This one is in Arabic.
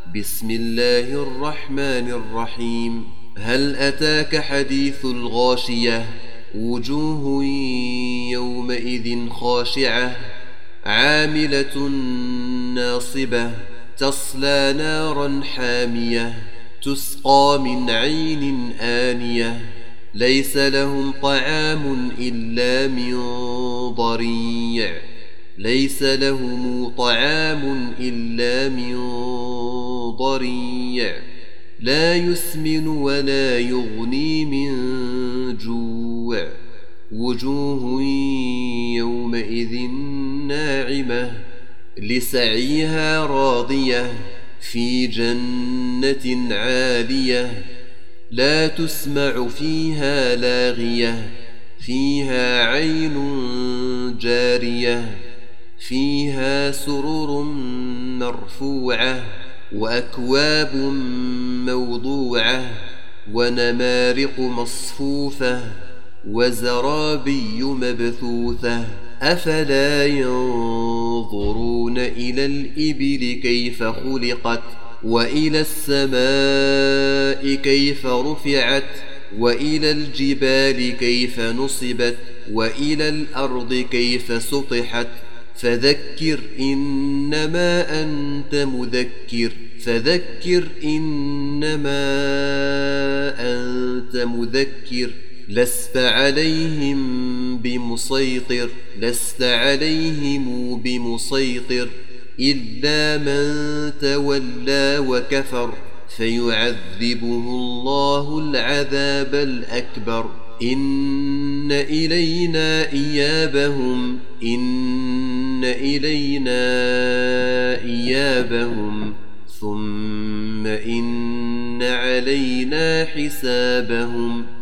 بسم الله الرحمن الرحيم. هل أتاك حديث الغاشية؟ وجوه يومئذ خاشعة عاملة ناصبة تصلى نارا حامية تسقى من عين آنية ليس لهم طعام إلا من ضريع لا يسمن ولا يغني من جوع. وجوه يومئذ ناعمة لسعيها راضية في جنة عالية لا تسمع فيها لاغية فيها عين جارية فيها سرر مرفوعة وأكواب موضوعة ونمارق مصفوفة وزرابي مبثوثة أفلا ينظرون إلى الإبل كيف خلقت وإلى السماء كيف رفعت وإلى الجبال كيف نصبت وإلى الأرض كيف سطحت فذكر إنما أنت مذكر لست عليهم بمسيطر إلا من تولى وكفر فيعذبه الله العذاب الأكبر. إن إلينا إيابهم ثم إن علينا حسابهم.